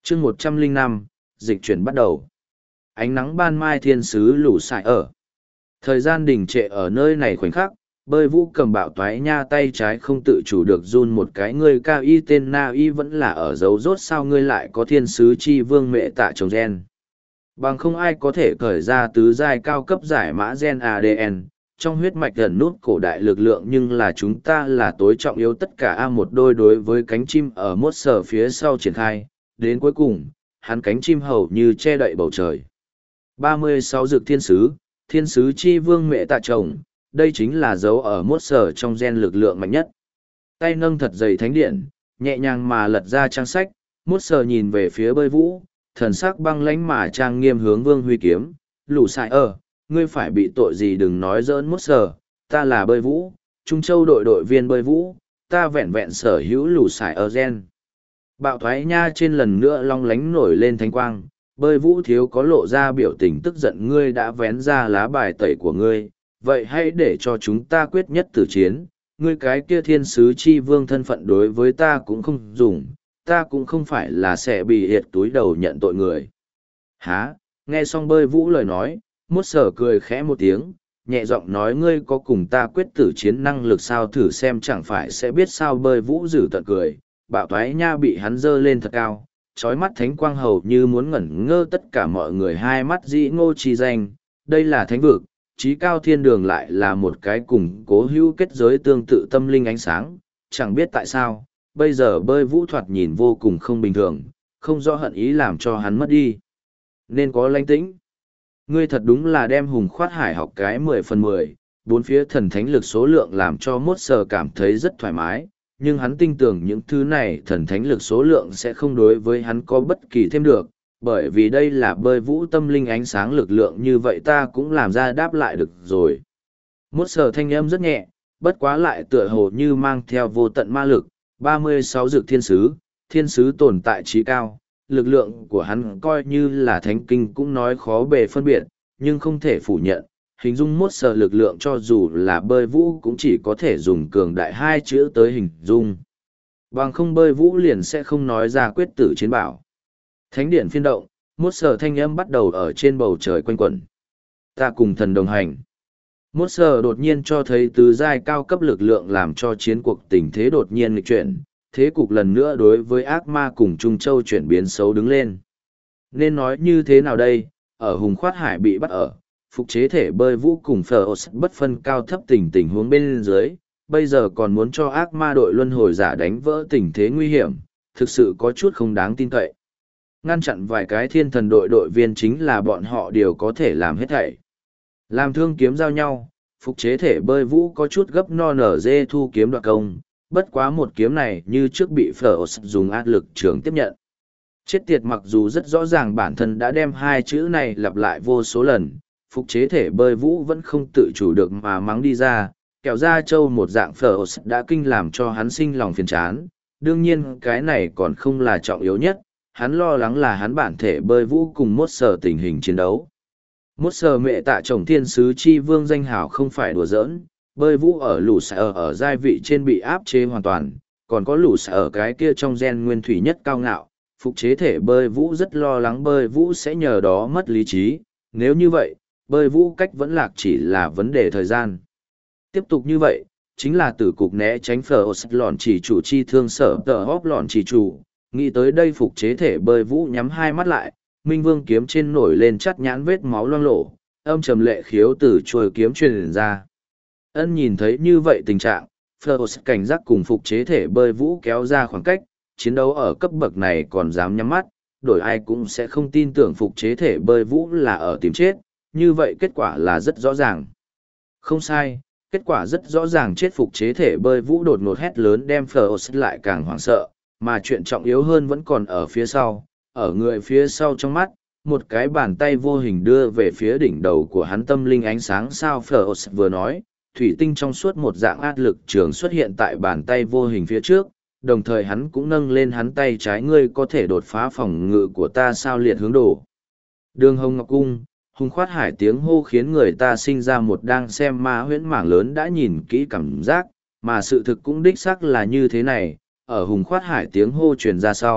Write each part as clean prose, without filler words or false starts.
chương 105, dịch chuyển bắt đầu. Ánh nắng ban mai thiên sứ lũ sải ở. Thời gian đình trệ ở nơi này khoảnh khắc, bơi vũ cầm bạo toái nha tay trái không tự chủ được run một cái. Ngươi cao y tên na y vẫn là ở dấu rốt, sao ngươi lại có thiên sứ chi vương mẹ tạ trồng gen. Bằng không ai có thể khởi ra tứ giai cao cấp giải mã gen ADN, trong huyết mạch gần nút cổ đại lực lượng, nhưng là chúng ta là tối trọng yếu tất cả. Một đôi đối với cánh chim ở mốt sở phía sau triển khai, đến cuối cùng, hắn cánh chim hầu như che đậy bầu trời. 36 dược thiên sứ chi vương mẹ tạ chồng, đây chính là dấu ở mốt sở trong gen lực lượng mạnh nhất. Tay nâng thật dày thánh điện, nhẹ nhàng mà lật ra trang sách, mốt sở nhìn về phía bơi vũ, thần sắc băng lãnh mà trang nghiêm hướng Vương Huy kiếm. Lũ sải ở, ngươi phải bị tội gì? Đừng nói giỡn mốt sở, ta là bơi vũ, Trung Châu đội viên bơi vũ, ta vẹn vẹn sở hữu lũ sải ở gen. Bạo thoái nha trên lần nữa long lánh nổi lên thánh quang, bơi vũ thiếu có lộ ra biểu tình tức giận. Ngươi đã vén ra lá bài tẩy của ngươi, vậy hãy để cho chúng ta quyết nhất tử chiến. Ngươi cái kia thiên sứ chi vương thân phận đối với ta cũng không dùng, ta cũng không phải là sẽ bị hiệt túi đầu nhận tội người. Hả? Nghe xong bơi vũ lời nói, mốt sở cười khẽ một tiếng, nhẹ giọng nói, ngươi có cùng ta quyết tử chiến năng lực sao? Thử xem chẳng phải sẽ biết sao. Bơi vũ giử tận cười, bạo thoái nha bị hắn dơ lên thật cao, trói mắt thánh quang hầu như muốn ngẩn ngơ tất cả mọi người. Hai mắt dĩ ngô chi danh, đây là thánh vực, trí cao thiên đường lại là một cái cùng cố hữu kết giới tương tự tâm linh ánh sáng. Chẳng biết tại sao, bây giờ bơi vũ thoạt nhìn vô cùng không bình thường, không rõ hận ý làm cho hắn mất đi. Nên có lãnh tĩnh. Ngươi thật đúng là đem hùng khoát hải học cái 10/10, bốn phía thần thánh lực số lượng làm cho mốt sờ cảm thấy rất thoải mái, nhưng hắn tin tưởng những thứ này thần thánh lực số lượng sẽ không đối với hắn có bất kỳ thêm được, bởi vì đây là bơi vũ tâm linh ánh sáng lực lượng. Như vậy ta cũng làm ra đáp lại được rồi. Mốt sờ thanh âm rất nhẹ, bất quá lại tựa hồ như mang theo vô tận ma lực. 36 dược thiên sứ tồn tại trí cao, lực lượng của hắn coi như là thánh kinh cũng nói khó bề phân biệt, nhưng không thể phủ nhận, hình dung mốt sờ lực lượng cho dù là bơi vũ cũng chỉ có thể dùng cường đại hai chữ tới hình dung. Bằng không bơi vũ liền sẽ không nói ra quyết tử chiến bảo. Thánh điện phiên động, mốt sờ thanh âm bắt đầu ở trên bầu trời quanh quẩn. Ta cùng thần đồng hành. Mốt sờ đột nhiên cho thấy tứ giai cao cấp lực lượng làm cho chiến cuộc tình thế đột nhiên nghịch chuyển, thế cục lần nữa đối với ác ma cùng Trung Châu chuyển biến xấu đứng lên. Nên nói như thế nào đây? Ở hùng khoát hải bị bắt ở, phục chế thể bơi vũ cùng Phlos bất phân cao thấp tình huống bên dưới, bây giờ còn muốn cho ác ma đội luân hồi giả đánh vỡ tình thế nguy hiểm, thực sự có chút không đáng tin cậy. Ngăn chặn vài cái thiên thần đội viên chính là bọn họ đều có thể làm hết thảy. Làm thương kiếm giao nhau, phục chế thể bơi vũ có chút gấp no nở dê thu kiếm đoạt công, bất quá một kiếm này như trước bị Phlos dùng áp lực trường tiếp nhận. Chết tiệt, mặc dù rất rõ ràng bản thân đã đem hai chữ này lặp lại vô số lần, phục chế thể bơi vũ vẫn không tự chủ được mà mắng đi ra, kẹo ra châu một dạng Phlos đã kinh làm cho hắn sinh lòng phiền chán. Đương nhiên cái này còn không là trọng yếu nhất, hắn lo lắng là hắn bản thể bơi vũ cùng mốt sờ tình hình chiến đấu. Mốt sờ mẹ tạ chồng thiên sứ chi vương danh hào không phải đùa giỡn, bơi vũ ở lũ sở ở giai vị trên bị áp chế hoàn toàn, còn có lũ sở ở cái kia trong gen nguyên thủy nhất cao ngạo. Phục chế thể bơi vũ rất lo lắng bơi vũ sẽ nhờ đó mất lý trí, nếu như vậy, bơi vũ cách vẫn lạc chỉ là vấn đề thời gian. Tiếp tục như vậy, chính là tử cục né tránh Phlos lọn chỉ chủ chi thương sở tờ hóp lọn chỉ chủ. Nghĩ tới đây phục chế thể bơi vũ nhắm hai mắt lại, minh vương kiếm trên nổi lên chắt nhãn vết máu loang lổ, âm trầm lệ khiếu từ chuôi kiếm truyền ra. Ân nhìn thấy như vậy tình trạng, Phlos cảnh giác cùng phục chế thể bơi vũ kéo ra khoảng cách, chiến đấu ở cấp bậc này còn dám nhắm mắt, đổi ai cũng sẽ không tin tưởng phục chế thể bơi vũ là ở tìm chết, như vậy kết quả là rất rõ ràng. Không sai, kết quả rất rõ ràng, chết. Phục chế thể bơi vũ đột ngột hét lớn đem Phlos lại càng hoảng sợ, mà chuyện trọng yếu hơn vẫn còn ở phía sau, ở người phía sau trong mắt, một cái bàn tay vô hình đưa về phía đỉnh đầu của hắn tâm linh ánh sáng. Sao Phlos vừa nói, thủy tinh trong suốt một dạng áp lực trường xuất hiện tại bàn tay vô hình phía trước, đồng thời hắn cũng nâng lên hắn tay trái. Ngươi có thể đột phá phòng ngự của ta sao? Liệt hướng đổ. Đường Hồng Ngọc Cung, hùng khoát hải tiếng hô khiến người ta sinh ra một đang xem ma huyễn mảng lớn đã nhìn kỹ cảm giác, mà sự thực cũng đích xác là như thế này. Ở hùng khoát hải tiếng hô truyền ra sau,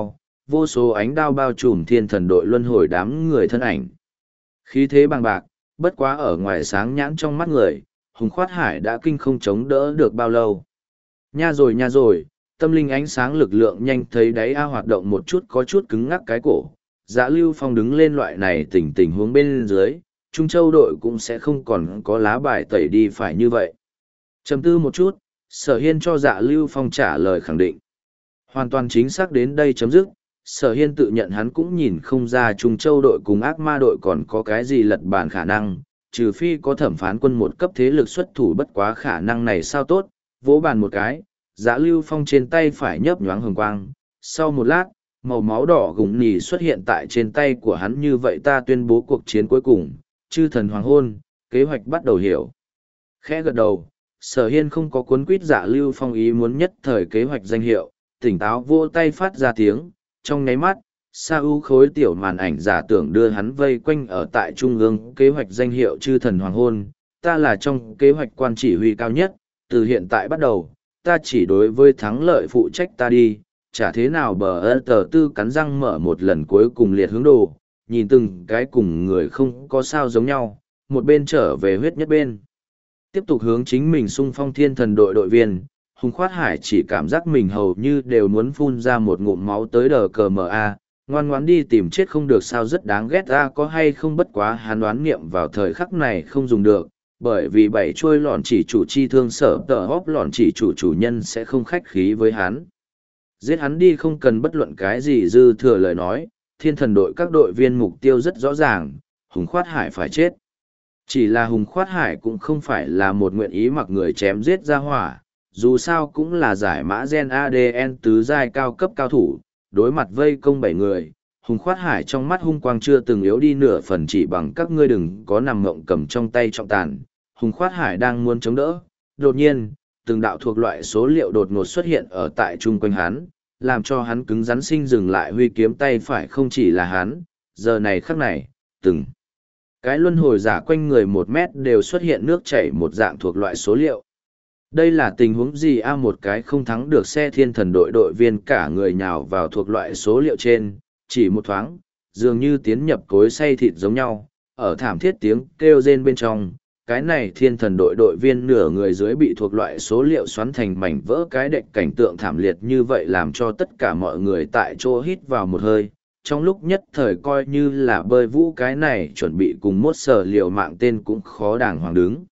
vô số ánh đao bao trùm thiên thần đội luân hồi đám người thân ảnh. Khí thế bằng bạc, bất quá ở ngoài sáng nhãn trong mắt người, Hùng Khoát Hải đã kinh không chống đỡ được bao lâu. Nha rồi, tâm linh ánh sáng lực lượng nhanh thấy đáy A hoạt động một chút có chút cứng ngắc cái cổ. Dạ Lưu Phong đứng lên loại này tình huống bên dưới, Trung Châu đội cũng sẽ không còn có lá bài tẩy đi phải như vậy. Trầm tư một chút, Sở Hiên cho Dạ Lưu Phong trả lời khẳng định. Hoàn toàn chính xác đến đây chấm dứt, Sở Hiên tự nhận hắn cũng nhìn không ra Trung Châu đội cùng ác ma đội còn có cái gì lật bàn khả năng, trừ phi có thẩm phán quân một cấp thế lực xuất thủ bất quá khả năng này sao tốt, vỗ bàn một cái, Dạ Lưu Phong trên tay phải nhấp nhoáng hồng quang, sau một lát, màu máu đỏ gùng nỉ xuất hiện tại trên tay của hắn như vậy ta tuyên bố cuộc chiến cuối cùng, chư thần hoàng hôn, kế hoạch bắt đầu hiểu. Khẽ gật đầu, Sở Hiên không có cuốn quýt Dạ Lưu Phong ý muốn nhất thời kế hoạch danh hiệu, tỉnh táo vô tay phát ra tiếng, trong nháy mắt, sa u khối tiểu màn ảnh giả tưởng đưa hắn vây quanh ở tại trung ương kế hoạch danh hiệu chư thần hoàng hôn, ta là trong kế hoạch quan chỉ huy cao nhất, từ hiện tại bắt đầu, ta chỉ đối với thắng lợi phụ trách ta đi, chả thế nào bờ ơ tờ tư cắn răng mở một lần cuối cùng liệt hướng đồ, nhìn từng cái cùng người không có sao giống nhau, một bên trở về huyết nhất bên. Tiếp tục hướng chính mình xung phong thiên thần đội đội viên, Hùng Khoát Hải chỉ cảm giác mình hầu như đều muốn phun ra một ngụm máu tới đờ cờ mờ a, ngoan ngoãn đi tìm chết không được sao rất đáng ghét ra có hay không bất quá hắn đoán nghiệm vào thời khắc này không dùng được, bởi vì bảy chuôi lọn chỉ chủ chi thương sở tờ hóp lọn chỉ chủ nhân sẽ không khách khí với hắn. Giết hắn đi không cần bất luận cái gì dư thừa lời nói, thiên thần đội các đội viên mục tiêu rất rõ ràng, Hùng Khoát Hải phải chết. Chỉ là Hùng Khoát Hải cũng không phải là một nguyện ý mặc người chém giết ra hỏa, dù sao cũng là giải mã gen ADN tứ giai cao cấp cao thủ, đối mặt vây công 7 người, Hùng Khoát Hải trong mắt hung quang chưa từng yếu đi nửa phần chỉ bằng các ngươi đừng có nằm ngộng cầm trong tay trọng tàn. Hùng Khoát Hải đang muốn chống đỡ, đột nhiên, từng đạo thuộc loại số liệu đột ngột xuất hiện ở tại chung quanh hắn, làm cho hắn cứng rắn sinh dừng lại huy kiếm tay phải không chỉ là hắn, giờ này khắc này, từng cái luân hồi giả quanh người 1 mét đều xuất hiện nước chảy một dạng thuộc loại số liệu. Đây là tình huống gì một cái không thắng được xe thiên thần đội đội viên cả người nhào vào thuộc loại số liệu trên, chỉ một thoáng, dường như tiến nhập cối xay thịt giống nhau, ở thảm thiết tiếng kêu rên bên trong, cái này thiên thần đội đội viên nửa người dưới bị thuộc loại số liệu xoắn thành mảnh vỡ cái đệm cảnh tượng thảm liệt như vậy làm cho tất cả mọi người tại chỗ hít vào một hơi. Trong lúc nhất thời coi như là bơi vũ cái này chuẩn bị cùng mốt sở liều mạng tên cũng khó đàng hoàng đứng.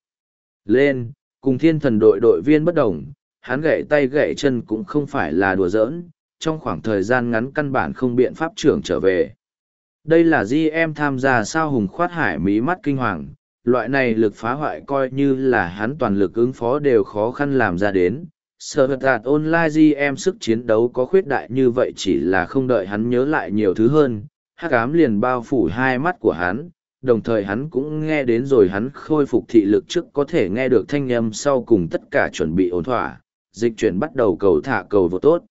Lên, cùng thiên thần đội đội viên bất đồng, hắn gãy tay gãy chân cũng không phải là đùa giỡn, trong khoảng thời gian ngắn căn bản không biện pháp trưởng trở về. Đây là GM tham gia sao Hùng Khoát Hải mí mắt kinh hoàng, loại này lực phá hoại coi như là hắn toàn lực ứng phó đều khó khăn làm ra đến. Sở vật đạt online GM sức chiến đấu có khuyết đại như vậy chỉ là không đợi hắn nhớ lại nhiều thứ hơn, hắc ám liền bao phủ hai mắt của hắn, đồng thời hắn cũng nghe đến rồi hắn khôi phục thị lực trước có thể nghe được thanh âm sau cùng tất cả chuẩn bị ổn thỏa, dịch chuyển bắt đầu cầu thả cầu vô tốt.